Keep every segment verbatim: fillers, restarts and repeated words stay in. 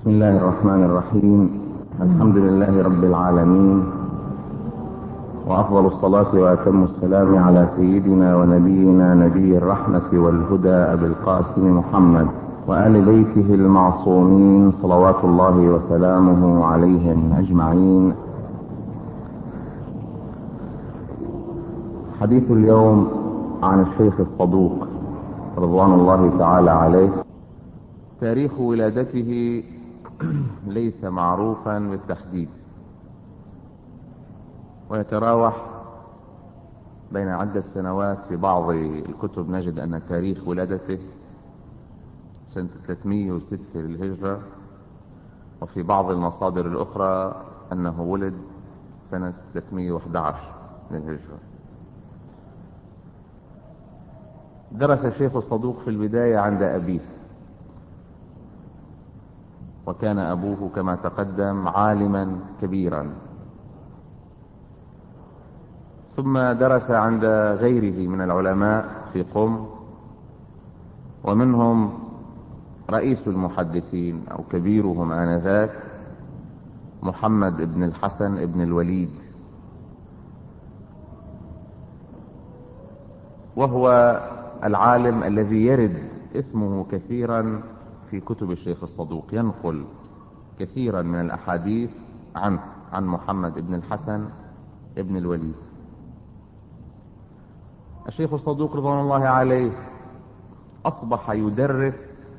بسم الله الرحمن الرحيم. الحمد لله رب العالمين، وأفضل الصلاة وأتم السلام على سيدنا ونبينا نبي الرحمة والهدى أبي القاسم محمد وآل بيته المعصومين صلوات الله وسلامه عليهم أجمعين. حديث اليوم عن الشيخ الصدوق رضوان الله تعالى عليه. تاريخ ولادته ليس معروفا بالتحديد، ويتراوح بين عدة سنوات. في بعض الكتب نجد أن تاريخ ولادته سنة ثلاثمائة وستة للهجرة، وفي بعض المصادر الأخرى أنه ولد سنة ثلاثمائة وأحد عشر للهجرة. درس الشيخ الصدوق في البداية عند أبيه، وكان أبوه كما تقدم عالما كبيرا، ثم درس عند غيره من العلماء في قم، ومنهم رئيس المحدثين أو كبيرهم آنذاك محمد بن الحسن بن الوليد، وهو العالم الذي يرد اسمه كثيرا في كتب الشيخ الصدوق، ينقل كثيرا من الأحاديث عنه عن محمد بن الحسن بن الوليد. الشيخ الصدوق رضوان الله عليه أصبح يدرس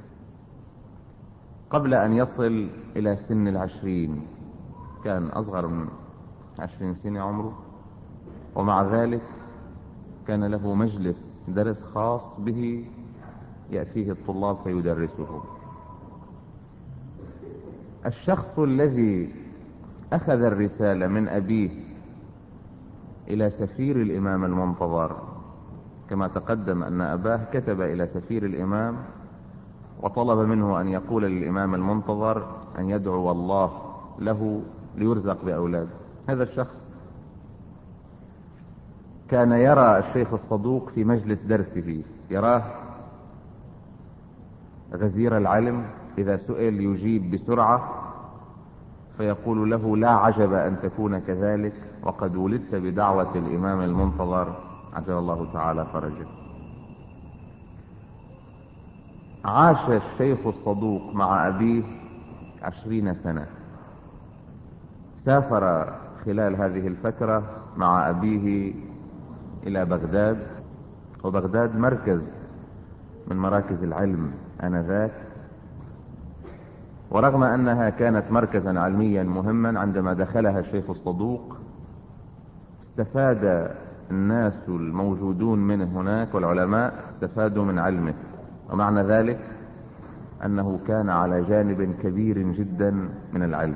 قبل أن يصل إلى سن العشرين، كان أصغر من عشرين سنة عمره، ومع ذلك كان له مجلس درس خاص به يأتيه الطلاب فيدرسه. الشخص الذي أخذ الرسالة من أبيه إلى سفير الإمام المنتظر، كما تقدم أن أباه كتب إلى سفير الإمام وطلب منه أن يقول للإمام المنتظر أن يدعو الله له ليرزق بأولاده. هذا الشخص كان يرى الشيخ الصدوق في مجلس درسه، يراه غزير العلم، إذا سئل يجيب بسرعة، فيقول له: لا عجب أن تكون كذلك، وقد ولدت بدعوة الإمام المنتظر عجل الله تعالى فرجه. عاش الشيخ الصدوق مع أبيه عشرين سنة، سافر خلال هذه الفترة مع أبيه إلى بغداد، وبغداد مركز من مراكز العلم آنذاك، ورغم أنها كانت مركزا علميا مهما، عندما دخلها الشيخ الصدوق استفاد الناس الموجودون منه هناك والعلماء استفادوا من علمه، ومعنى ذلك أنه كان على جانب كبير جدا من العلم.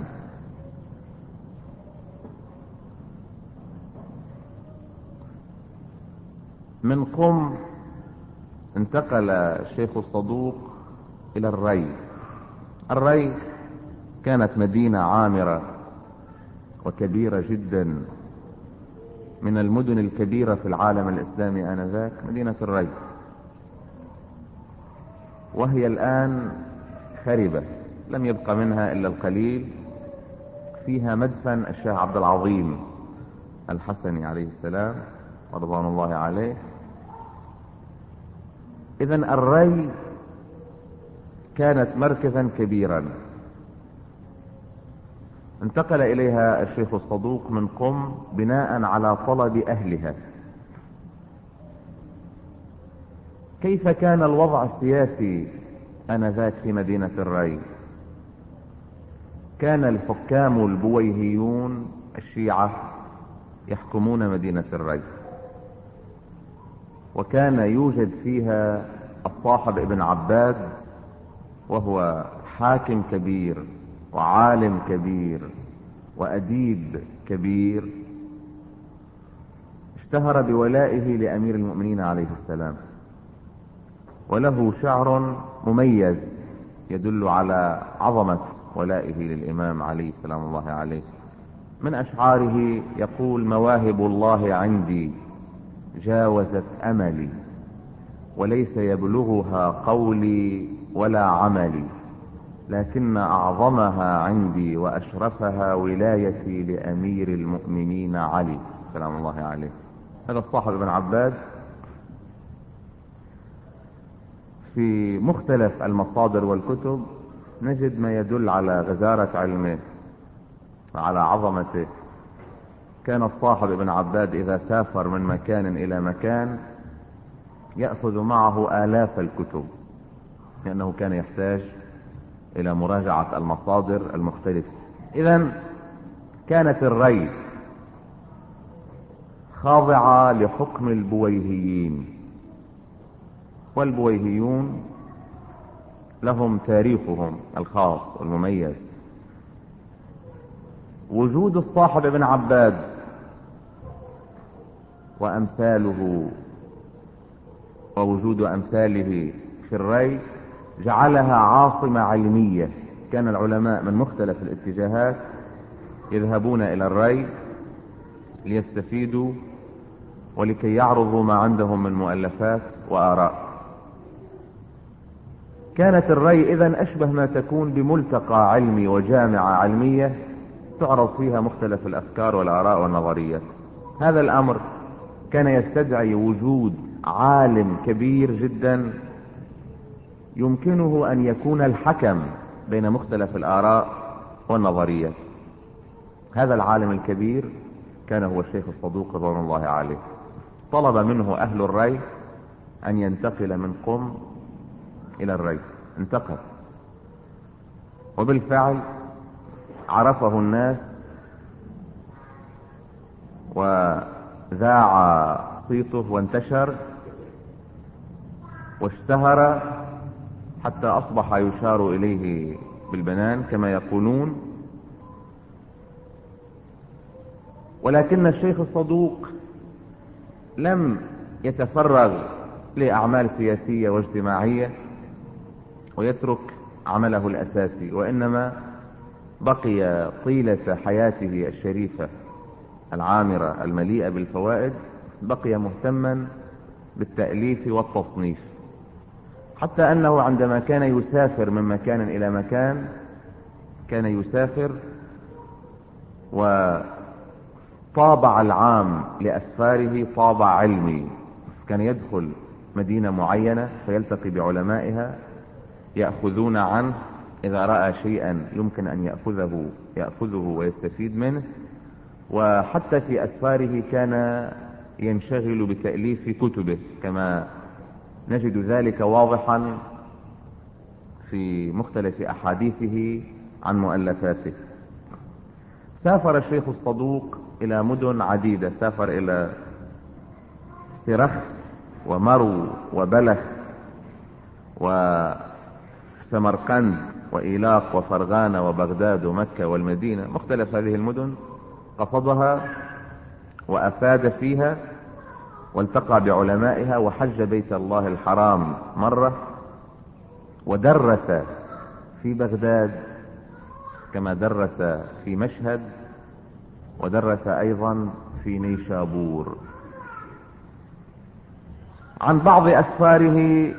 من قم انتقل الشيخ الصدوق إلى الري. الري كانت مدينة عامرة وكبيرة جدا، من المدن الكبيرة في العالم الإسلامي آنذاك مدينة الري، وهي الآن خربة، لم يبقى منها إلا القليل. فيها مدفن الشاه عبد العظيم الحسني عليه السلام ورضوان الله عليه. إذن الري كانت مركزا كبيرا، انتقل إليها الشيخ الصدوق من قم بناء على طلب أهلها. كيف كان الوضع السياسي آنذاك في مدينة الري؟ كان الحكام البويهيون الشيعة يحكمون مدينة الري، وكان يوجد فيها الصاحب ابن عباد، وهو حاكم كبير وعالم كبير وأديب كبير، اشتهر بولائه لأمير المؤمنين عليه السلام، وله شعر مميز يدل على عظمة ولائه للإمام عليه السلام الله عليه. من أشعاره يقول: مواهب الله عندي جاوزت أملي، وليس يبلغها قولي ولا عملي، لكن أعظمها عندي وأشرفها ولايتي لأمير المؤمنين علي سلام الله عليه. هذا الصاحب ابن عباد في مختلف المصادر والكتب نجد ما يدل على غزارة علمه وعلى عظمته. كان الصاحب ابن عباد إذا سافر من مكان إلى مكان يأخذ معه آلاف الكتب، لأنه كان يحتاج إلى مراجعة المصادر المختلفة. إذن كانت الري خاضعة لحكم البويهيين، والبويهيون لهم تاريخهم الخاص والمميز. وجود الصاحب ابن عباد وأمثاله ووجود أمثاله في الري جعلها عاصمة علمية. كان العلماء من مختلف الاتجاهات يذهبون إلى الري ليستفيدوا ولكي يعرضوا ما عندهم من مؤلفات وآراء. كانت الري إذن أشبه ما تكون بملتقى علمي وجامعة علمية تعرض فيها مختلف الأفكار والآراء والنظريات. هذا الأمر كان يستدعي وجود عالم كبير جدا يمكنه أن يكون الحكم بين مختلف الآراء والنظريات. هذا العالم الكبير كان هو الشيخ الصدوق رضوان الله عليه. طلب منه أهل الري أن ينتقل من قم إلى الري. انتقل، وبالفعل عرفه الناس وذاع صيته وانتشر واشتهر حتى أصبح يشار إليه بالبنان كما يقولون. ولكن الشيخ الصدوق لم يتفرغ لأعمال سياسية واجتماعية ويترك عمله الأساسي، وإنما بقي طيلة حياته الشريفة العامرة المليئة بالفوائد بقي مهتما بالتأليف والتصنيف، حتى أنه عندما كان يسافر من مكان إلى مكان كان يسافر وطابع العام لأسفاره طابع علمي. كان يدخل مدينة معينة فيلتقي بعلمائها يأخذون عنه، إذا رأى شيئا يمكن أن يأخذه يأخذه ويستفيد منه. وحتى في أسفاره كان ينشغل بتأليف كتبه كما نجد ذلك واضحا في مختلف أحاديثه عن مؤلفاته. سافر الشيخ الصدوق إلى مدن عديدة، سافر إلى سرخ ومرو وبلخ وسمرقند وإيلاق وفرغانة وبغداد ومكة والمدينة. مختلف هذه المدن قصدها وأفاد فيها والتقى بعلمائها وحج بيت الله الحرام مرة، ودرس في بغداد كما درس في مشهد، ودرس أيضا في نيشابور. عن بعض أسفاره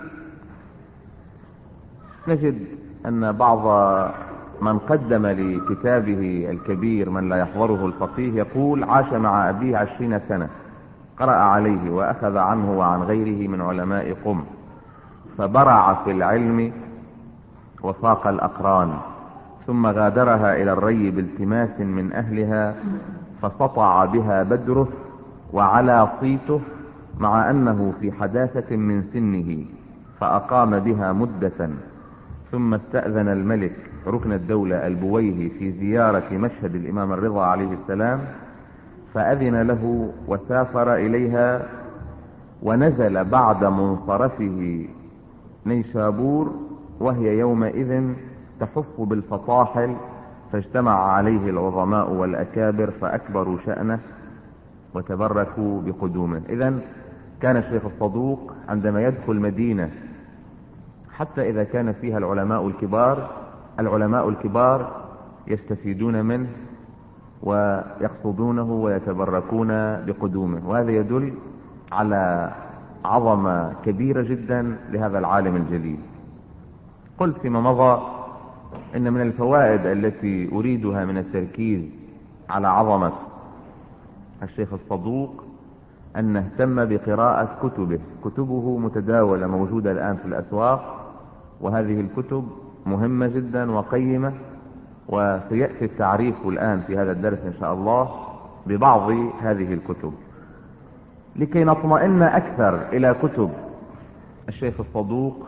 نجد أن بعض من قدم لكتابه الكبير من لا يحضره الفقيه يقول: عاش مع أبيه عشرين سنة، قرأ عليه وأخذ عنه وعن غيره من علماء قم، فبرع في العلم وفاق الأقران، ثم غادرها إلى الري بالتماس من أهلها، فسطع بها بدره وعلى صيته مع أنه في حداثة من سنه، فأقام بها مدة، ثم استأذن الملك ركن الدولة البويهي في زيارة مشهد الإمام الرضا عليه السلام، فأذن له وسافر إليها، ونزل بعد منصرفه نيشابور وهي يومئذ تحف بالفطاحل، فاجتمع عليه العظماء والأكابر فأكبروا شأنه وتبركوا بقدومه. إذن كان الشيخ الصدوق عندما يدخل مدينة حتى إذا كان فيها العلماء الكبار العلماء الكبار يستفيدون منه ويقصدونه ويتبركون بقدومه، وهذا يدل على عظمة كبيرة جدا لهذا العالم الجليل. قلت فيما مضى إن من الفوائد التي أريدها من التركيز على عظمة الشيخ الصدوق أن نهتم بقراءة كتبه. كتبه متداولة موجودة الآن في الأسواق، وهذه الكتب مهمة جدا وقيمة، وسيأتي التعريف الآن في هذا الدرس إن شاء الله ببعض هذه الكتب. لكي نطمئن أكثر إلى كتب الشيخ الصدوق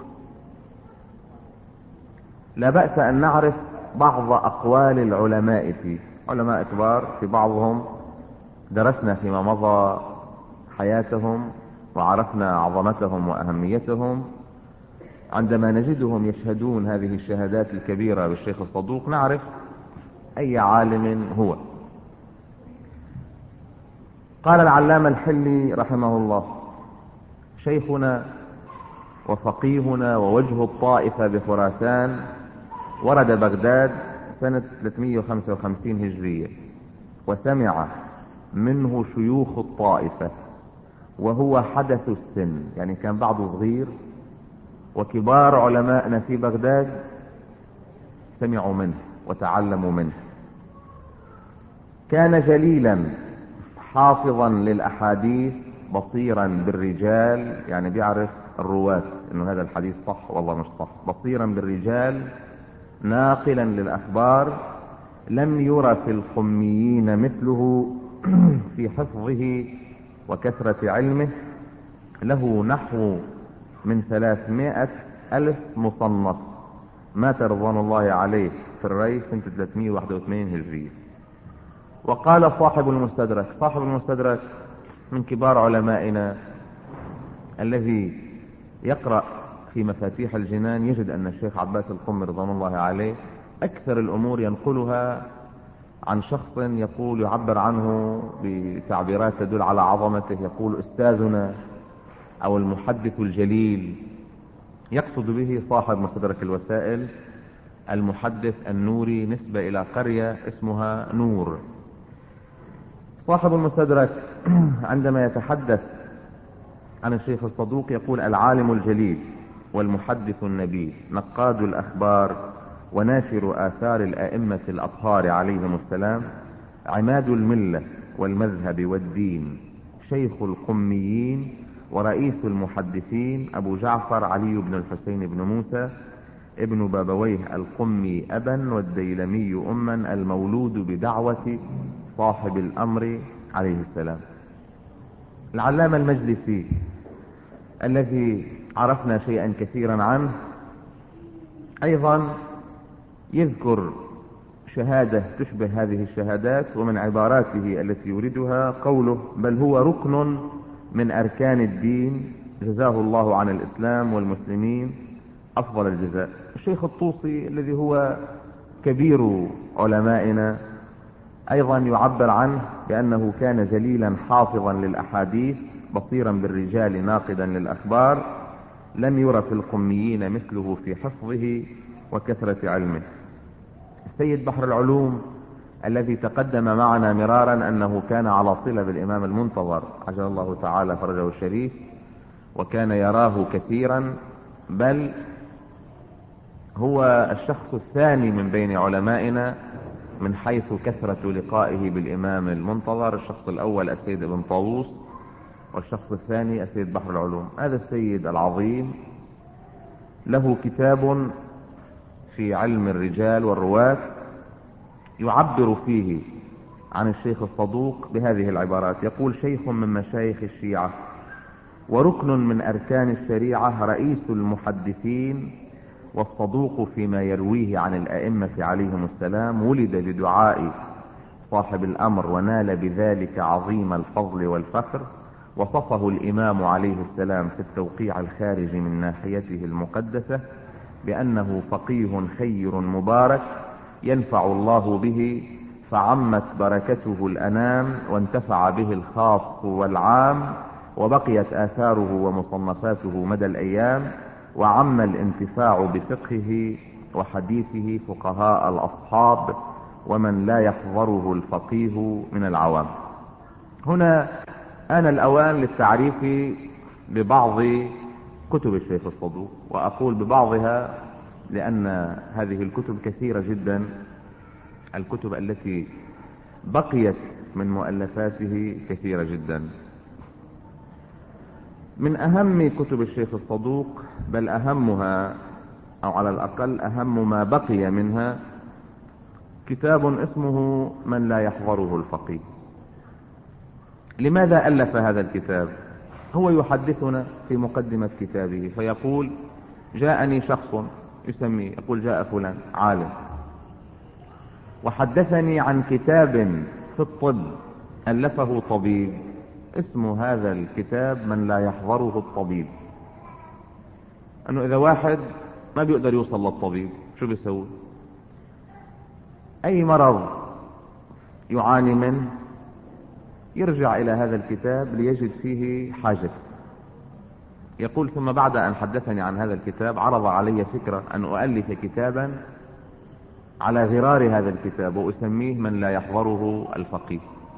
لا بأس أن نعرف بعض أقوال العلماء فيه. علماء كبار، في بعضهم درسنا فيما مضى حياتهم وعرفنا عظمتهم وأهميتهم. عندما نجدهم يشهدون هذه الشهادات الكبيرة بالشيخ الصدوق نعرف أي عالم هو. قال العلامة الحلي رحمه الله: شيخنا وفقيهنا ووجه الطائفة بخراسان ورد بغداد سنة ثلاثمائة وخمسة وخمسين هجرية، وسمع منه شيوخ الطائفة وهو حدث السن، يعني كان بعضه صغير، وكبار علماءنا في بغداد سمعوا منه وتعلموا منه. كان جليلا حافظا للأحاديث بصيرا بالرجال، يعني بيعرف الرواة انه هذا الحديث صح والله مش صح، بصيرا بالرجال ناقلا للأخبار، لم ير في القميين مثله في حفظه وكثرة علمه. له نحو من ثلاثمائة ألف مصنف، مات رضوان الله عليه في الري سنة ثلاثمائة وواحد وثمانين هجرية. وقال صاحب المستدرك، صاحب المستدرك من كبار علمائنا الذي يقرأ في مفاتيح الجنان يجد أن الشيخ عباس القمي رضوان الله عليه أكثر الأمور ينقلها عن شخص يقول يعبر عنه بتعبيرات تدل على عظمته، يقول أستاذنا أو المحدث الجليل، يقصد به صاحب مستدرك الوسائل المحدث النوري، نسبة إلى قرية اسمها نور. صاحب المستدرك عندما يتحدث عن الشيخ الصدوق يقول: العالم الجليل والمحدث النبيل، نقاد الأخبار وناشر آثار الأئمة الأطهار عليهم السلام، عماد الملة والمذهب والدين، شيخ القميين ورئيس المحدثين، أبو جعفر علي بن الحسين بن موسى ابن بابويه القمي أبا والديلمي أما، المولود بدعوة صاحب الأمر عليه السلام. العلامة المجلسي الذي عرفنا شيئا كثيرا عنه أيضا يذكر شهادة تشبه هذه الشهادات، ومن عباراته التي يوردها قوله: بل هو ركن من أركان الدين، جزاه الله عن الإسلام والمسلمين أفضل الجزاء. الشيخ الطوسي الذي هو كبير علمائنا أيضا يعبر عنه بأنه كان جليلا حافظا للأحاديث بصيرا بالرجال ناقدا للأخبار، لم ير في القميين مثله في حفظه وكثرة علمه. السيد بحر العلوم الذي تقدم معنا مرارا أنه كان على صلة بالإمام المنتظر عجل الله تعالى فرجه الشريف، وكان يراه كثيرا، بل هو الشخص الثاني من بين علمائنا من حيث كثرة لقائه بالإمام المنتظر. الشخص الأول السيد ابن طاووس، والشخص الثاني السيد بحر العلوم. هذا السيد العظيم له كتاب في علم الرجال والرواة يعبر فيه عن الشيخ الصدوق بهذه العبارات، يقول: شيخ من مشايخ الشيعة وركن من أركان الشريعة، رئيس المحدثين، والصدوق فيما يرويه عن الأئمة عليهم السلام، ولد بدعاء صاحب الأمر ونال بذلك عظيم الفضل والفخر. وصفه الإمام عليه السلام في التوقيع الخارج من ناحيته المقدسة بأنه فقيه خير مبارك ينفع الله به، فعمت بركته الأنام وانتفع به الخاص والعام، وبقيت آثاره ومصنفاته مدى الأيام، وعم الانتفاع بفقهه وحديثه فقهاء الأصحاب ومن لا يحضره الفقيه من العوام. هنا آن الأوان للتعريف ببعض كتب الشيخ الصدوق، وأقول ببعضها لأن هذه الكتب كثيرة جدا، الكتب التي بقيت من مؤلفاته كثيرة جدا. من أهم كتب الشيخ الصدوق، بل أهمها أو على الأقل أهم ما بقي منها، كتاب اسمه من لا يحضره الفقيه. لماذا ألف هذا الكتاب؟ هو يحدثنا في مقدمة كتابه فيقول: جاءني شخص، يسميه يقول جاء فلان عالم وحدثني عن كتاب في الطب ألفه طبيب، اسم هذا الكتاب من لا يحضره الطبيب. أنه إذا واحد ما بيقدر يوصل للطبيب شو بيسوي؟ أي مرض يعاني منه يرجع إلى هذا الكتاب ليجد فيه حاجته. يقول: ثم بعد أن حدثني عن هذا الكتاب عرض علي فكرة أن أؤلف كتابا على غرار هذا الكتاب وأسميه من لا يحضره الفقيه.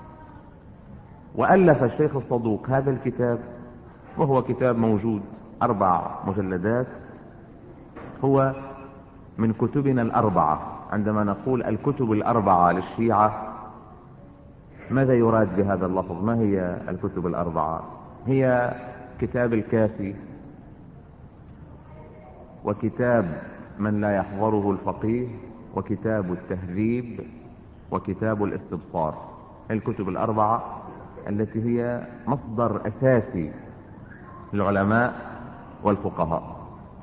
وألف الشيخ الصدوق هذا الكتاب، وهو كتاب موجود أربع مجلدات، هو من كتبنا الأربعة. عندما نقول الكتب الأربعة للشيعة ماذا يراد بهذا اللفظ؟ ما هي الكتب الأربعة؟ هي كتاب الكافي، وكتاب من لا يحضره الفقيه، وكتاب التهذيب، وكتاب الاستبصار. الكتب الأربعة التي هي مصدر أساسي للعلماء والفقهاء.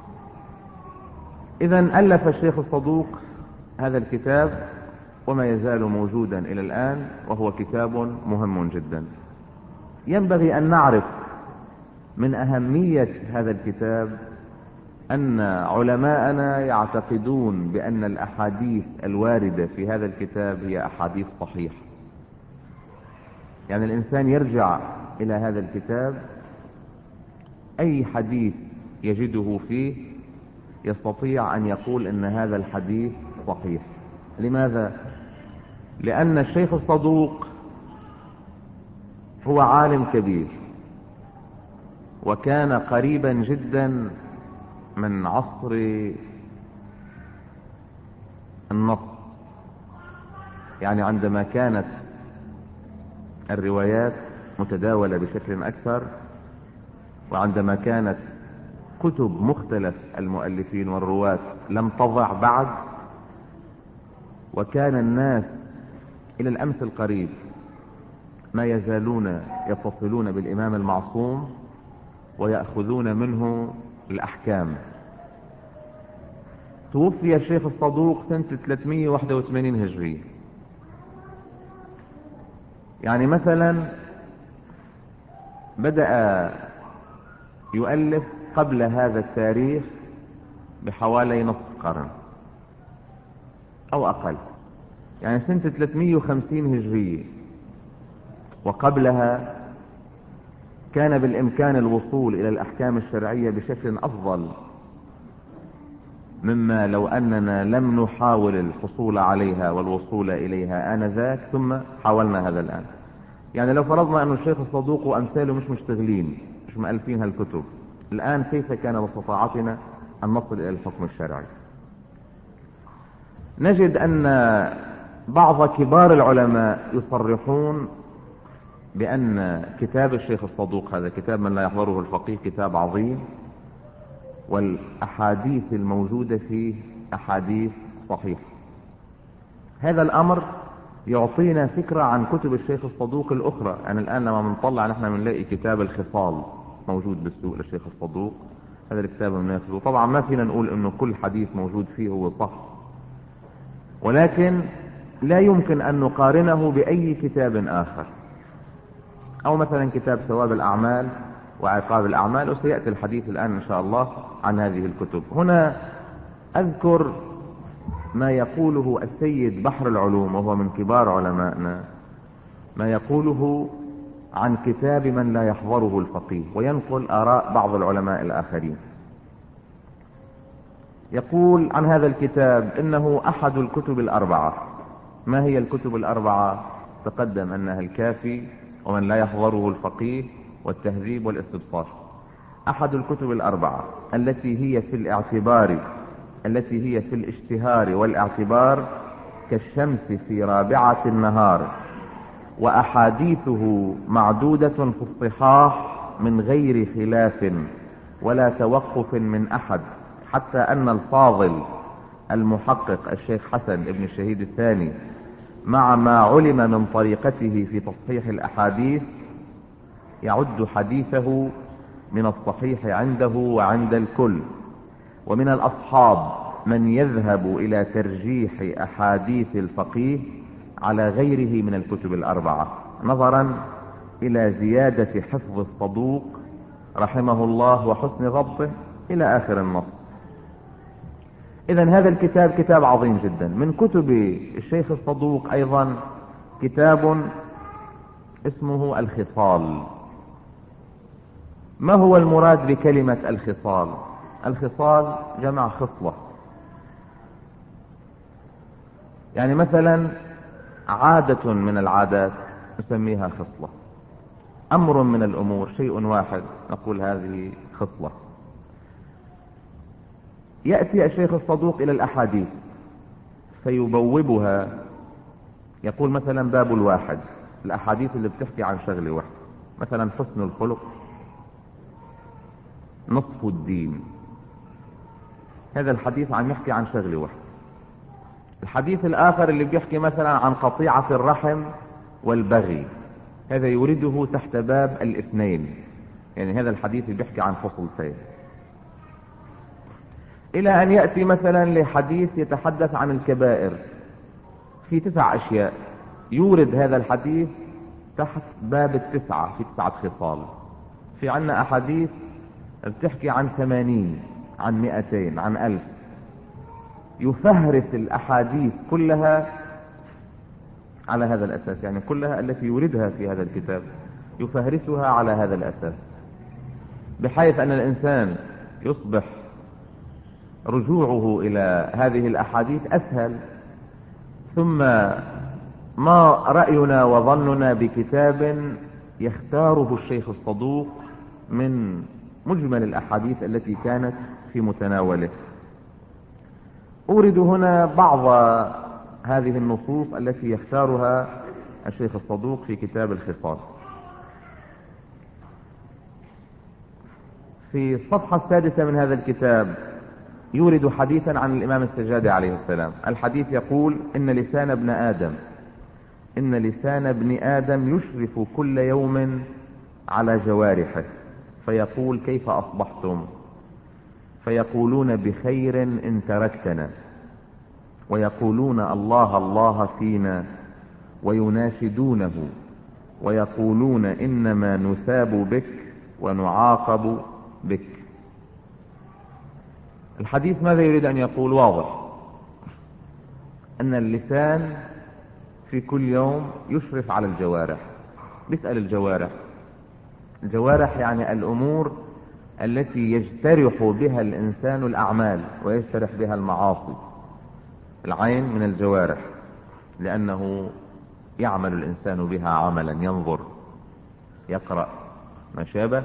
إذن ألف الشيخ الصدوق هذا الكتاب وما يزال موجودا إلى الآن، وهو كتاب مهم جدا. ينبغي أن نعرف من أهمية هذا الكتاب أن علماءنا يعتقدون بأن الأحاديث الواردة في هذا الكتاب هي أحاديث صحيحة. يعني الإنسان يرجع إلى هذا الكتاب، أي حديث يجده فيه يستطيع أن يقول أن هذا الحديث صحيح. لماذا؟ لأن الشيخ الصدوق هو عالم كبير، وكان قريبا جدا من عصر النص. يعني عندما كانت الروايات متداولة بشكل أكثر، وعندما كانت كتب مختلف المؤلفين والرواة لم تضع بعد، وكان الناس إلى الأمس القريب ما يزالون يتصلون بالإمام المعصوم ويأخذون منه الأحكام. توفي الشيخ الصدوق سنة ثلاثمئة وواحد وثمانين هجرية. يعني مثلا بدأ يؤلف قبل هذا التاريخ بحوالي نصف قرن أو أقل، يعني سنة ثلاثمئة وخمسين هجرية، وقبلها كان بالإمكان الوصول إلى الأحكام الشرعية بشكل أفضل مما لو أننا لم نحاول الحصول عليها والوصول إليها آنذاك ثم حاولنا هذا الآن. يعني لو فرضنا أن الشيخ الصدوق وأمثاله مش مشتغلين، مش مؤلفين هالكتب، الآن كيف كان باستطاعتنا أن نصل إلى الحكم الشرعي؟ نجد أن بعض كبار العلماء يصرحون بأن كتاب الشيخ الصدوق، هذا كتاب من لا يحضره الفقيه، كتاب عظيم، والأحاديث الموجودة فيه أحاديث صحيحة. هذا الأمر يعطينا فكرة عن كتب الشيخ الصدوق الأخرى. يعني الآن لما بنطلع نحن بنلاقي كتاب الخصال موجود بالسوق للشيخ الصدوق، هذا الكتاب بناخذه. طبعا ما فينا نقول إنه كل حديث موجود فيه هو صح، ولكن لا يمكن أن نقارنه بأي كتاب آخر. أو مثلا كتاب ثواب الأعمال وعقاب الأعمال، وسيأتي الحديث الآن إن شاء الله عن هذه الكتب. هنا أذكر ما يقوله السيد بحر العلوم، وهو من كبار علمائنا، ما يقوله عن كتاب من لا يحضره الفقيه، وينقل آراء بعض العلماء الآخرين. يقول عن هذا الكتاب إنه أحد الكتب الأربعة. ما هي الكتب الأربعة؟ تقدم أنها الكافي، ومن لا يحضره الفقيه، والتهذيب، والاستبصار. أحد الكتب الأربعة التي هي في الاعتبار التي هي في الاشتهار والاعتبار كالشمس في رابعة النهار، وأحاديثه معدودة في الصحاح من غير خلاف ولا توقف من أحد، حتى أن الفاضل المحقق الشيخ حسن ابن الشهيد الثاني مع ما علم من طريقته في تصحيح الأحاديث يعد حديثه من الصحيح عنده وعند الكل. ومن الأصحاب من يذهب إلى ترجيح أحاديث الفقيه على غيره من الكتب الأربعة نظرا إلى زيادة حفظ الصدوق رحمه الله وحسن ضبطه إلى آخر النص. إذن هذا الكتاب كتاب عظيم جدا. من كتب الشيخ الصدوق أيضا كتاب اسمه الخصال. ما هو المراد بكلمة الخصال؟ الخصال جمع خصلة، يعني مثلا عادة من العادات نسميها خصلة، أمر من الأمور شيء واحد نقول هذه خصلة. يأتي الشيخ الصدوق إلى الأحاديث فيبوبها، يقول مثلا باب الواحد، الأحاديث اللي بتحكي عن شغلة واحد، مثلا حسن الخلق نصف الدين، هذا الحديث عم يحكي عن شغلة واحد. الحديث الآخر اللي بيحكي مثلا عن قطيعة الرحم والبغي، هذا يورده تحت باب الاثنين، يعني هذا الحديث اللي بيحكي عن فصلتين. إلى أن يأتي مثلا لحديث يتحدث عن الكبائر في تسع أشياء، يورد هذا الحديث تحت باب التسعة في تسعة خصال. في عنا أحاديث بتحكي عن ثمانين، عن مئتين، عن ألف، يفهرس الأحاديث كلها على هذا الأساس، يعني كلها التي يوردها في هذا الكتاب يفهرسها على هذا الأساس، بحيث أن الإنسان يصبح رجوعه إلى هذه الأحاديث أسهل. ثم ما رأينا وظننا بكتاب يختاره الشيخ الصدوق من مجمل الأحاديث التي كانت في متناوله؟ أورد هنا بعض هذه النصوص التي يختارها الشيخ الصدوق في كتاب الخصال. في الصفحة السادسة من هذا الكتاب يورد حديثا عن الإمام السجادي عليه السلام. الحديث يقول: إن لسان ابن آدم إن لسان ابن آدم يشرف كل يوم على جوارحه، فيقول: كيف أصبحتم؟ فيقولون: بخير إن تركتنا، ويقولون: الله الله فينا، ويناشدونه ويقولون: إنما نثاب بك ونعاقب بك. الحديث ماذا يريد أن يقول؟ واضح أن اللسان في كل يوم يشرف على الجوارح. بيسأل الجوارح، الجوارح يعني الأمور التي يجترح بها الإنسان الأعمال ويجترح بها المعاصي. العين من الجوارح لأنه يعمل الإنسان بها عملا، ينظر، يقرأ، ما شابه،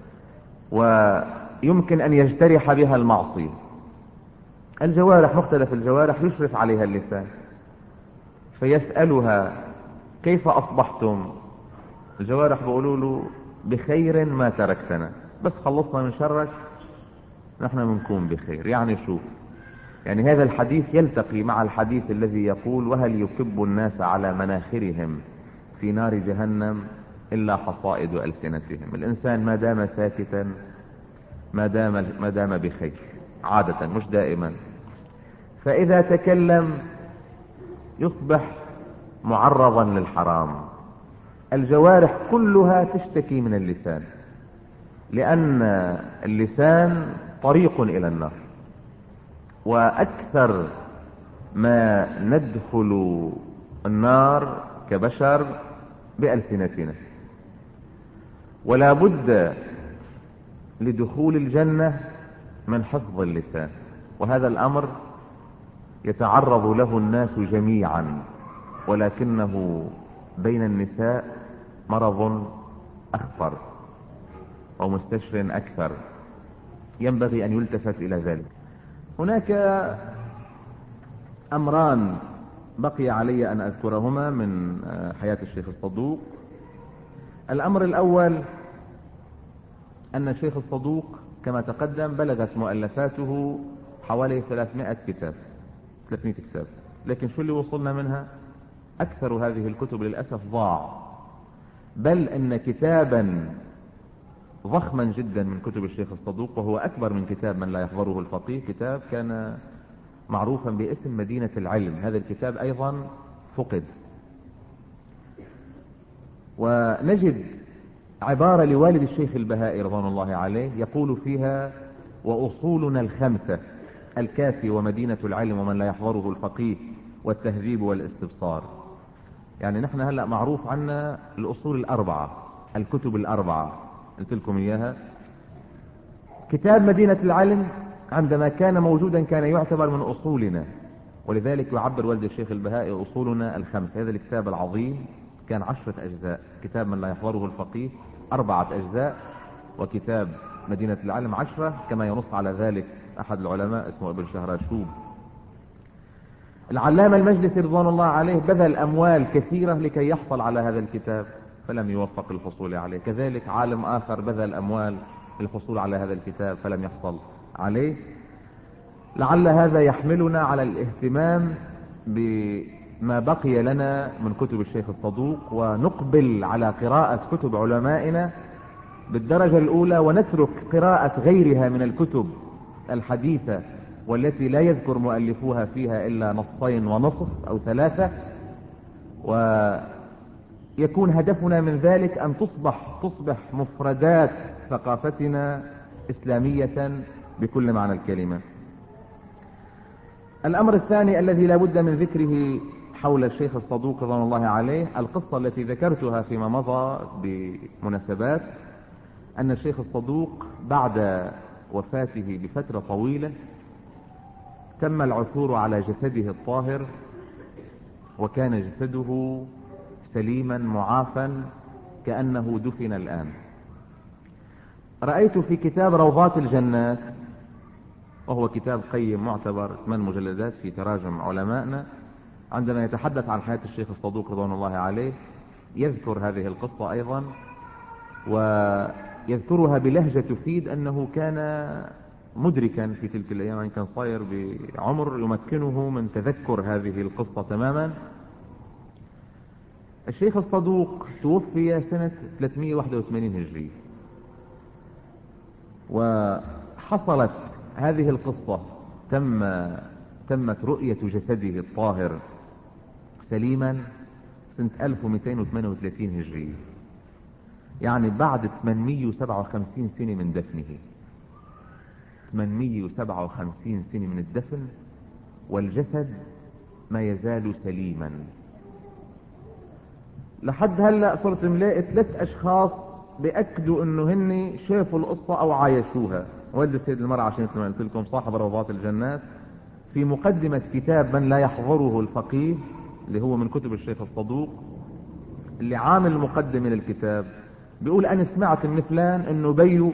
ويمكن أن يجترح بها المعصية. الجوارح، مختلف الجوارح يشرف عليها اللسان، فيسألها: كيف أصبحتم؟ الجوارح بيقولوا له: بخير ما تركتنا، بس خلصنا من شرك نحن بنكون بخير. يعني شو؟ يعني هذا الحديث يلتقي مع الحديث الذي يقول: وهل يكب الناس على مناخرهم في نار جهنم إلا حصائد ألسنتهم. الإنسان ما دام ساكتا ما دام, ما دام بخير عادة، مش دائما، فإذا تكلم يصبح معرضا للحرام. الجوارح كلها تشتكي من اللسان، لأن اللسان طريق إلى النار، وأكثر ما ندخل النار كبشر بألسنتنا، ولا بد لدخول الجنة من حفظ اللسان. وهذا الأمر يتعرض له الناس جميعا، ولكنه بين النساء مرض أخطر ومستشر أكثر، ينبغي أن يلتفت إلى ذلك. هناك أمران بقي علي أن أذكرهما من حياة الشيخ الصدوق. الأمر الأول أن الشيخ الصدوق كما تقدم بلغت مؤلفاته حوالي ثلاثمائة كتاب، ثلاثمائة كتاب، لكن شو اللي وصلنا منها؟ أكثر هذه الكتب للأسف ضاع، بل أن كتابا ضخما جدا من كتب الشيخ الصدوق، وهو أكبر من كتاب من لا يحضره الفقيه، كتاب كان معروفا باسم مدينة العلم، هذا الكتاب أيضا فقد. ونجد عبارة لوالد الشيخ البهائي رضوان الله عليه يقول فيها: وأصولنا الخمسة الكافي ومدينة العلم ومن لا يحضره الفقيه والتهذيب والاستبصار. يعني نحن هلأ معروف عنا الأصول الأربعة، الكتب الأربعة قلت لكم إياها. كتاب مدينة العلم عندما كان موجودا كان يعتبر من أصولنا، ولذلك يعبر والد الشيخ البهائي أصولنا الخمسة. هذا الكتاب العظيم كان عشرة أجزاء، كتاب من لا يحضره الفقيه أربعة أجزاء، وكتاب مدينة العلم عشرة، كما ينص على ذلك أحد العلماء اسمه ابن شهراشوب. العلامة المجلسي رضوان الله عليه بذل أموال كثيرة لكي يحصل على هذا الكتاب فلم يوفق الحصول عليه، كذلك عالم آخر بذل أموال للحصول على هذا الكتاب فلم يحصل عليه. لعل هذا يحملنا على الاهتمام بما بقي لنا من كتب الشيخ الصدوق، ونقبل على قراءة كتب علمائنا بالدرجة الأولى، ونترك قراءة غيرها من الكتب الحديثة والتي لا يذكر مؤلفوها فيها إلا نصين ونصف أو ثلاثة، ويكون هدفنا من ذلك أن تصبح تصبح مفردات ثقافتنا إسلامية بكل معنى الكلمة. الأمر الثاني الذي لا بد من ذكره حول الشيخ الصدوق رضوان الله عليه، القصة التي ذكرتها فيما مضى بمناسبات، أن الشيخ الصدوق بعد وفاته بفترة طويلة تم العثور على جسده الطاهر، وكان جسده سليما معافا كأنه دفن الآن. رأيت في كتاب روضات الجنات، وهو كتاب قيم معتبر ثمان مجلدات في تراجم علمائنا، عندما يتحدث عن حياة الشيخ الصدوق رضوان الله عليه يذكر هذه القصة أيضا، ويذكرها بلهجة تفيد أنه كان مدركا في تلك الأيام، يعني كان صاير بعمر يمكنه من تذكر هذه القصة تماما. الشيخ الصدوق توفي سنة ثلاثمائة وواحد وثمانين هجري، وحصلت هذه القصة تم تمت رؤية جسده الطاهر سليما سنة ألف ومئتين وثمانية وثلاثين هجري، يعني بعد ثمانمائة وسبعة وخمسين سنة من دفنه. ثمانمائة وسبعة وخمسين سنة من الدفن والجسد ما يزال سليما. لحد هلأ صرت ملاقي ثلاث أشخاص بأكدوا انه هن شافوا القصة او عايشوها. والد السيد المرعى عشان مثل ما قلت لكم صاحب روضات الجنات في مقدمة كتاب من لا يحضره الفقيه اللي هو من كتب الشيخ الصدوق، اللي عامل المقدمة للكتاب بيقول انا سمعت من فلان انه بيو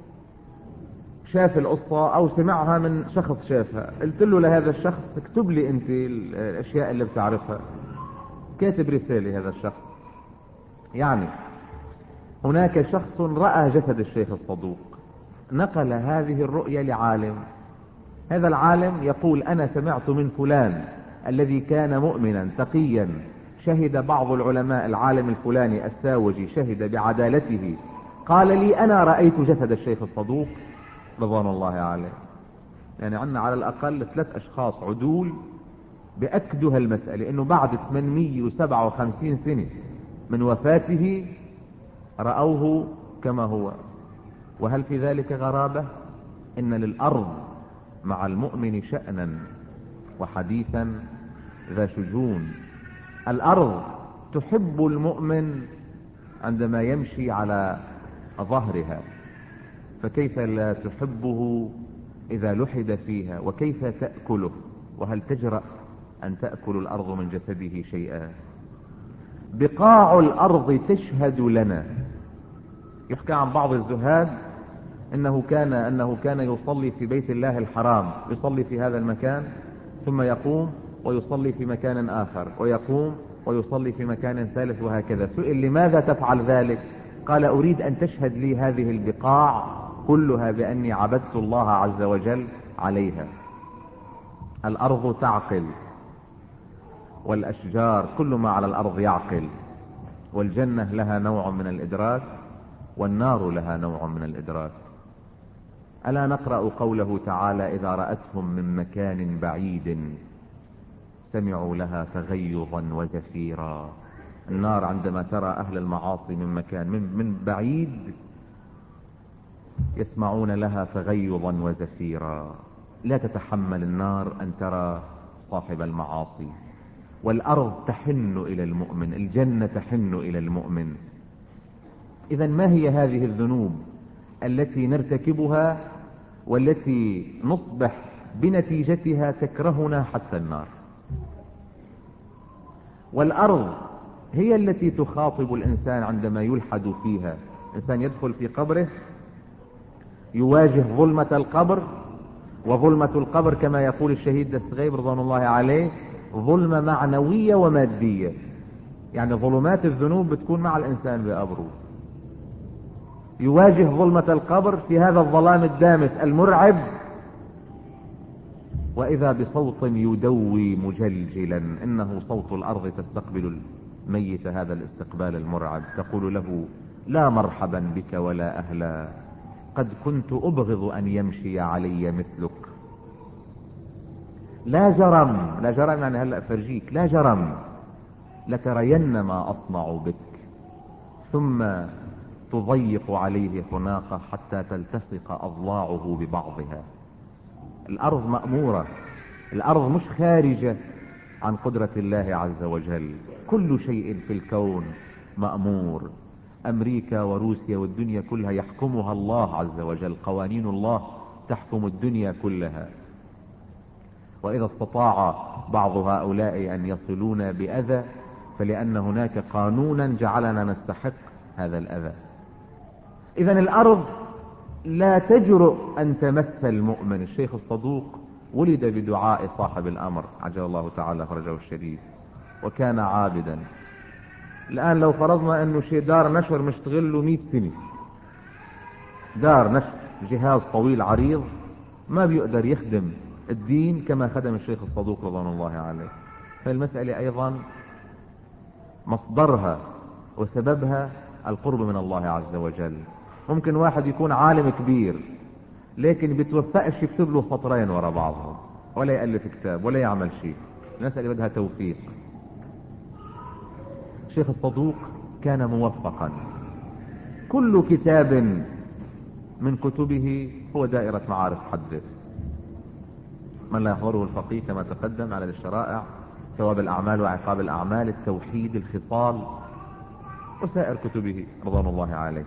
شاف القصة او سمعها من شخص شافها. قلت له لهذا الشخص اكتب لي انت الاشياء اللي بتعرفها. كاتب رسالة هذا الشخص. يعني هناك شخص رأى جسد الشيخ الصدوق، نقل هذه الرؤية لعالم، هذا العالم يقول انا سمعت من فلان الذي كان مؤمنا تقيا، شهد بعض العلماء العالم الفلاني الساوجي شهد بعدالته، قال لي انا رأيت جسد الشيخ الصدوق رضوان الله عليه. يعني عندنا على الاقل ثلاث اشخاص عدول بأكدوا هالمسألة، انه بعد ثمانمائة وسبعة وخمسين سنة من وفاته رأوه كما هو. وهل في ذلك غرابة؟ ان للارض مع المؤمن شأنا وحديثا ذا شجون. الارض تحب المؤمن عندما يمشي على ظهرها، فكيف لا تحبه اذا لحد فيها؟ وكيف تأكله؟ وهل تجرأ ان تأكل الارض من جسده شيئا؟ بقاع الارض تشهد لنا. يحكى عن بعض الزهاد إنه كان, أنه كان يصلي في بيت الله الحرام، يصلي في هذا المكان ثم يقوم ويصلي في مكان آخر، ويقوم ويصلي في مكان ثالث، وهكذا. سئل لماذا تفعل ذلك؟ قال أريد أن تشهد لي هذه البقاع كلها بأني عبدت الله عز وجل عليها. الأرض تعقل، والأشجار كل ما على الأرض يعقل، والجنة لها نوع من الإدراك، والنار لها نوع من الإدراك. ألا نقرأ قوله تعالى إذا رأتهم من مكان بعيد سمعوا لها تغيظا وزفيرا. النار عندما ترى أهل المعاصي من مكان من, من بعيد يسمعون لها تغيظا وزفيرا. لا تتحمل النار أن ترى صاحب المعاصي. والأرض تحن إلى المؤمن، الجنة تحن إلى المؤمن. إذن ما هي هذه الذنوب التي نرتكبها والتي نصبح بنتيجتها تكرهنا حتى النار؟ والأرض هي التي تخاطب الإنسان عندما يلحد فيها. الإنسان يدخل في قبره يواجه ظلمة القبر، وظلمة القبر كما يقول الشهيد دستغيب رضوان الله عليه ظلمة معنوية ومادية. يعني ظلمات الذنوب بتكون مع الإنسان بقبره، يواجه ظلمة القبر في هذا الظلام الدامس المرعب، وإذا بصوت يدوي مجلجلا، إنه صوت الأرض تستقبل الميت هذا الاستقبال المرعب، تقول له لا مرحبا بك ولا أهلا، قد كنت أبغض أن يمشي علي مثلك. لا جرم، لا جرم يعني هلأ فرجيك، لا جرم لترين ما أصنع بك، ثم تضيق عليه خناقه حتى تلتصق أضلاعه ببعضها. الأرض مأمورة، الأرض مش خارجة عن قدرة الله عز وجل. كل شيء في الكون مأمور. أمريكا وروسيا والدنيا كلها يحكمها الله عز وجل، قوانين الله تحكم الدنيا كلها. وإذا استطاع بعض هؤلاء أن يصلون بأذى فلأن هناك قانونا جعلنا نستحق هذا الأذى. إذن الأرض لا تجرؤ أن تمس المؤمن. الشيخ الصدوق ولد بدعاء صاحب الأمر عجل الله تعالى فرجه الشريف، وكان عابدا. الآن لو فرضنا أنه شيء دار نشر مشتغل له مئة سنة، دار نشر جهاز طويل عريض ما بيقدر يخدم الدين كما خدم الشيخ الصدوق رضوان الله عليه. فالمسألة أيضا مصدرها وسببها القرب من الله عز وجل. ممكن واحد يكون عالم كبير لكن بتوفقش يكتب له سطرين ورا بعضهم، ولا يألف كتاب ولا يعمل شيء. المسألة بدها توفيق. الشيخ الصدوق كان موفقا، كل كتاب من كتبه هو دائرة معارف حد. من لا يحضره الفقيه كما تقدم على الشرائع، ثواب الأعمال وعقاب الأعمال، التوحيد، الخصال، وسائر كتبه رضوان الله عليه.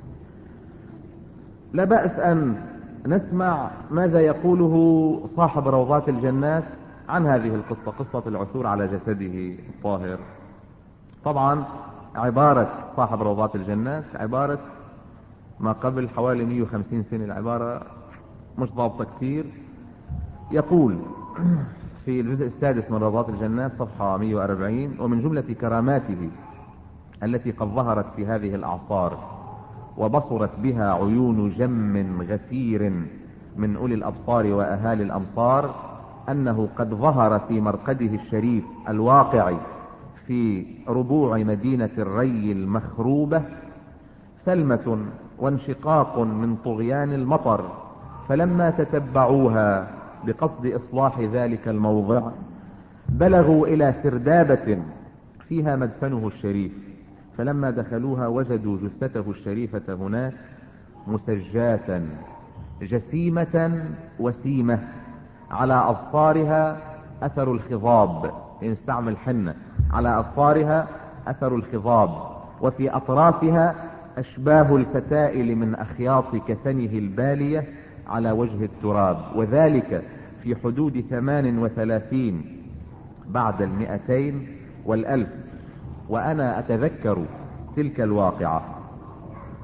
لا بأس أن نسمع ماذا يقوله صاحب روضات الجنات عن هذه القصة، قصة العثور على جسده الطاهر. طبعا عبارة صاحب روضات الجنات عبارة ما قبل حوالي مئة وخمسين سنة، العبارة مش ضابطة كثير. يقول في الجزء السادس من روضات الجنات صفحة مئة وأربعين: ومن جملة كراماته التي قد ظهرت في هذه الأعصار وبصرت بها عيون جم غفير من أولي الأبصار وأهالي الأمصار أنه قد ظهر في مرقده الشريف الواقع في ربوع مدينة الري المخروبة ثلمة وانشقاق من طغيان المطر، فلما تتبعوها بقصد إصلاح ذلك الموضع بلغوا إلى سردابة فيها مدفنه الشريف، فلما دخلوها وجدوا جثته الشريفة هناك مسجاة جسيمة وسيمة، على أظفارها أثر الخضاب، يستعمل حنة، على أظفارها أثر الخضاب، وفي أطرافها أشباه الفتائل من أخياط كفنه البالية على وجه التراب، وذلك في حدود ثمان وثلاثين بعد المئتين والألف. وأنا أتذكر تلك الواقعة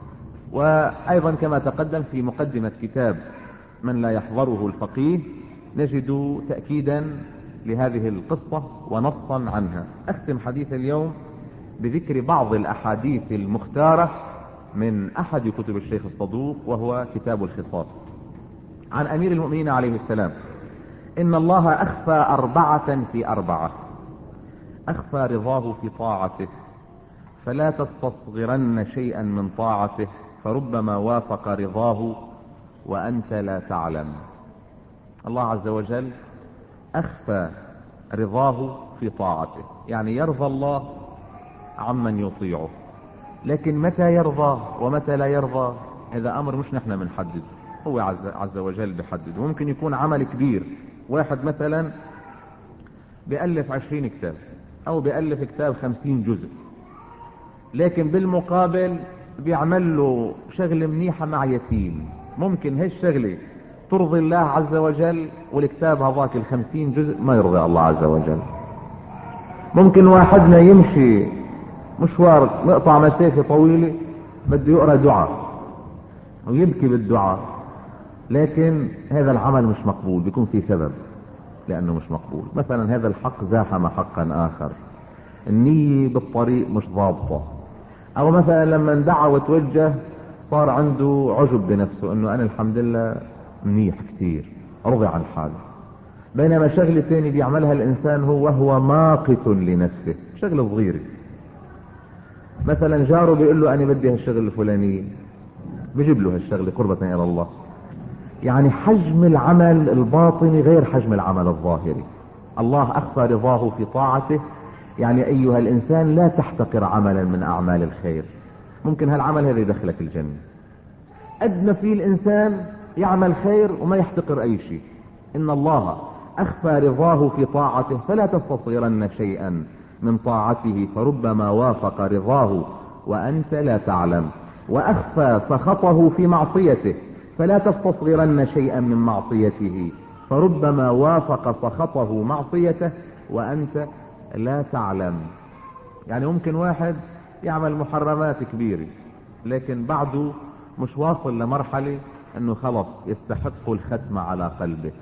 وأيضا كما تقدم في مقدمة كتاب من لا يحضره الفقيه نجد تأكيدا لهذه القصة ونصا عنها. أختم حديث اليوم بذكر بعض الأحاديث المختارة من أحد كتب الشيخ الصدوق، وهو كتاب الخصال، عن أمير المؤمنين عليه السلام: إن الله أخفى أربعة في أربعة: أخفى رضاه في طاعته، فلا تستصغرن شيئا من طاعته، فربما وافق رضاه وأنت لا تعلم. الله عز وجل أخفى رضاه في طاعته، يعني يرضى الله عمن يطيعه، لكن متى يرضى ومتى لا يرضى هذا أمر مش نحن بنحدد، هو عز, عز وجل بيحدد. ممكن يكون عمل كبير، واحد مثلا بيألف عشرين كتاب أو بيألف كتاب خمسين جزء، لكن بالمقابل بيعمل له شغل منيحة مع يتيم، ممكن هالشغلة ترضي الله عز وجل والكتاب هذاك الخمسين جزء ما يرضي الله عز وجل. ممكن واحدنا يمشي مشوار مقطع مسافة طويلة بده يقرأ دعاء ويبكي بالدعاء، لكن هذا العمل مش مقبول، بيكون في سبب لأنه مش مقبول. مثلا هذا الحق زاحم حقا آخر، النية بالطريق مش ضابطة، أو مثلا لما اندعى وتوجه صار عنده عجب بنفسه انه انا الحمد لله منيح كتير، رضي عن حاله. بينما شغلة تاني بيعملها الانسان هو وهو ماقت لنفسه، شغلة صغيرة، مثلا جاره بيقول له انا بدي هالشغل الفلاني، بجيب له هالشغلة قربة الى الله. يعني حجم العمل الباطني غير حجم العمل الظاهري. الله اخفى رضاه في طاعته، يعني ايها الانسان لا تحتقر عملا من اعمال الخير، ممكن هالعمل هذا يدخلك الجنة. أدنى فيه الإنسان يعمل خير وما يحتقر أي شيء. إن الله أخفى رضاه في طاعته، فلا تستصغرن شيئا من طاعته، فربما وافق رضاه وأنت لا تعلم. وأخفى سخطه في معصيته، فلا تستصغرن شيئا من معصيته، فربما وافق سخطه معصيته وأنت لا تعلم. يعني ممكن واحد يعمل محرمات كبيرة لكن بعده مش واصل لمرحلة انه خلص يستحق الختم على قلبه،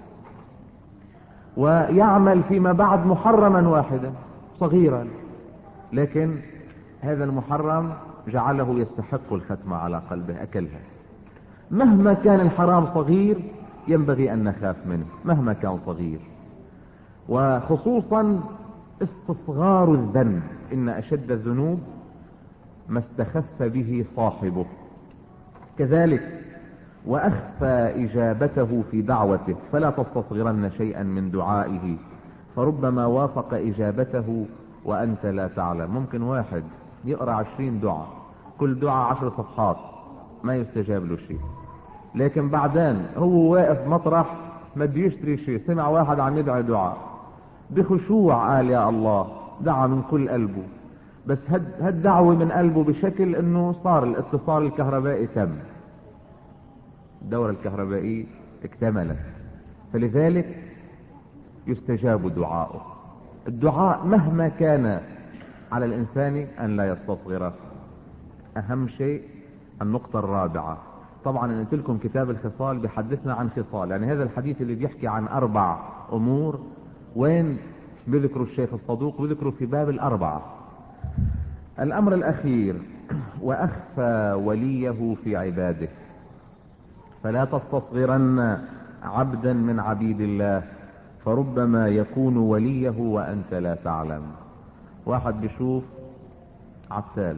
ويعمل فيما بعد محرما واحدا صغيرا، لكن هذا المحرم جعله يستحق الختم على قلبه، اكلها. مهما كان الحرام صغير ينبغي ان نخاف منه مهما كان صغير، وخصوصا استصغار الذنب، ان اشد الذنوب ما استخف به صاحبه. كذلك وأخفى إجابته في دعوته، فلا تستصغرن شيئا من دعائه، فربما وافق إجابته وأنت لا تعلم. ممكن واحد يقرأ عشرين دعاء، كل دعاء عشر صفحات، ما يستجاب له شيء، لكن بعدين هو واقف مطرح ما بده يشتري شيء، سمع واحد عم يدعي دعاء بخشوع، قال يا الله، دعا من كل قلبه، بس هالدعوة من قلبه بشكل انه صار الاتصال الكهربائي تم، الدورة الكهربائية اكتملت، فلذلك يستجاب دعاؤه. الدعاء مهما كان على الانسان ان لا يستصغره. اهم شيء النقطة الرابعة، طبعا انا قلت لكم كتاب الخصال بيحدثنا عن خصال، يعني هذا الحديث اللي بيحكي عن اربع امور، وين بذكروا الشيخ الصدوق؟ بذكروا في باب الاربعة. الامر الاخير: واخفى وليه في عباده، فلا تستصغرن عبدا من عبيد الله، فربما يكون وليه وانت لا تعلم. واحد بيشوف عتال،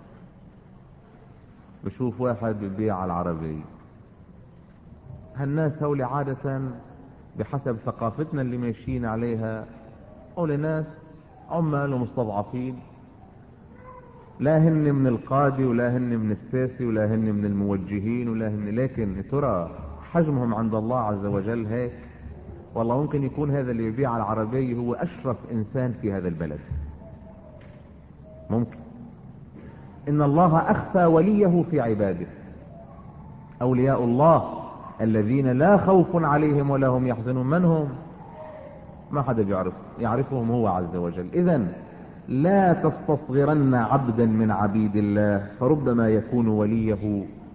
بشوف واحد بيبيع العربية، هالناس هولي عادة بحسب ثقافتنا اللي ماشيين عليها هولي ناس عمال ومستضعفين، لا هن من القادة ولا هن من الساسة ولا هن من الموجهين ولا هن، لكن ترى حجمهم عند الله عز وجل هيك. والله ممكن يكون هذا اللي يبيع العربية هو أشرف إنسان في هذا البلد، ممكن. إن الله أخفى وليه في عباده. أولياء الله الذين لا خوف عليهم ولا هم يحزنون، من هم؟ ما حدا بيعرف، يعرفهم هو عز وجل. إذن لا تستصغرن عبدا من عبيد الله، فربما يكون وليه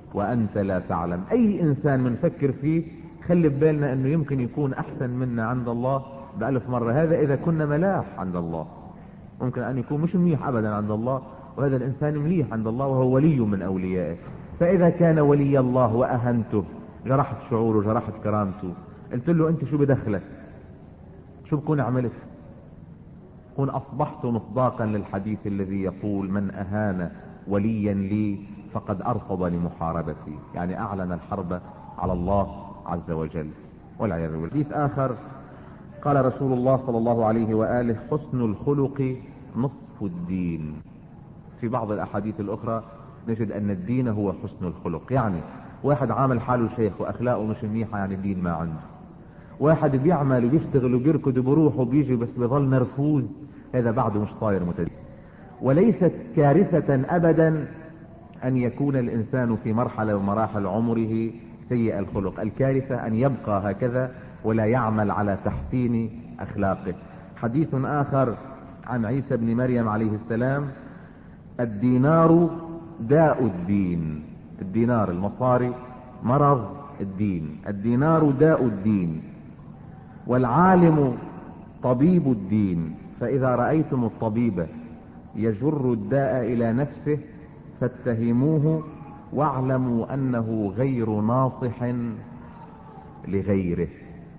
وأنت لا تعلم. أي إنسان منفكر فيه خلي ببالنا أنه يمكن يكون أحسن منا عند الله بألف مرة. هذا إذا كنا ملاح عند الله. ممكن أن يكون مش مليح أبدا عند الله، وهذا الإنسان مليح عند الله وهو ولي من أوليائه. فإذا كان ولي الله وأهنته، جرحت شعوره، جرحت كرامته، قلت له أنت شو بدخلك؟ شو بكون عملت؟ كون أصبحت مصداقا للحديث الذي يقول من أهان وليا لي فقد أرصد لمحاربتي، يعني أعلن الحرب على الله عز وجل والعياذ بالله. حديث آخر قال رسول الله صلى الله عليه وآله حسن الخلق نصف الدين. في بعض الأحاديث الأخرى نجد أن الدين هو حسن الخلق، يعني واحد عامل حاله شيخ وأخلاقه مش منيحة يعني الدين ما عنده. واحد بيعمل وبيشتغل وبيركض وبيروح وبيجي بس بيظل نرفوز، هذا بعده مش صاير متدين. وليست كارثة أبدا أن يكون الإنسان في مرحلة من مراحل عمره سيء الخلق. الكارثة أن يبقى هكذا ولا يعمل على تحسين أخلاقه. حديث آخر عن عيسى بن مريم عليه السلام: الدينار داء الدين. الدينار المصاري مرض الدين. الدينار داء الدين والعالم طبيب الدين، فإذا رأيتم الطبيب يجر الداء إلى نفسه فاتهموه واعلموا أنه غير ناصح لغيره.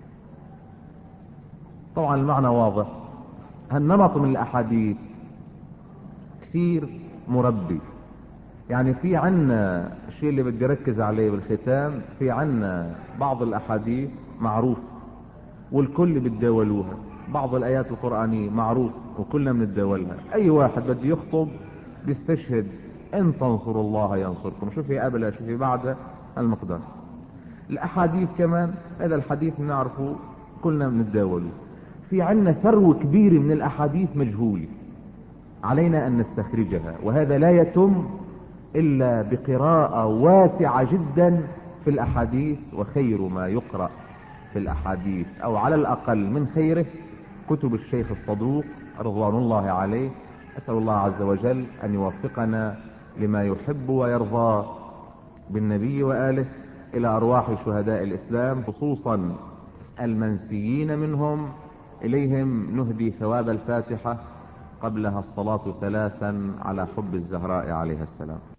طبعا المعنى واضح. هالنمط من الأحاديث كثير مربي. يعني في عنا الشيء اللي بدي ركز عليه بالختام، في عنا بعض الأحاديث معروف والكل بتداولوها، بعض الآيات القرآنية معروف وكلنا بنتداولها. أي واحد بده يخطب بيستشهد إن تنصروا الله ينصركم، شو في قبلها شو في بعدها المقدار. الأحاديث كمان هذا الحديث بنعرفه كلنا بنتداوله. في عنا ثروة كبيرة من الأحاديث مجهولة علينا أن نستخرجها، وهذا لا يتم إلا بقراءة واسعة جدا في الأحاديث. وخير ما يقرأ في الأحاديث أو على الأقل من خيره كتب الشيخ الصدوق رضوان الله عليه. أسأل الله عز وجل أن يوفقنا لما يحب ويرضى بالنبي وآله إلى أرواح شهداء الإسلام، خصوصا المنسيين منهم. إليهم نهدي ثواب الفاتحة قبلها الصلاة ثلاثا على حب الزهراء عليها السلام.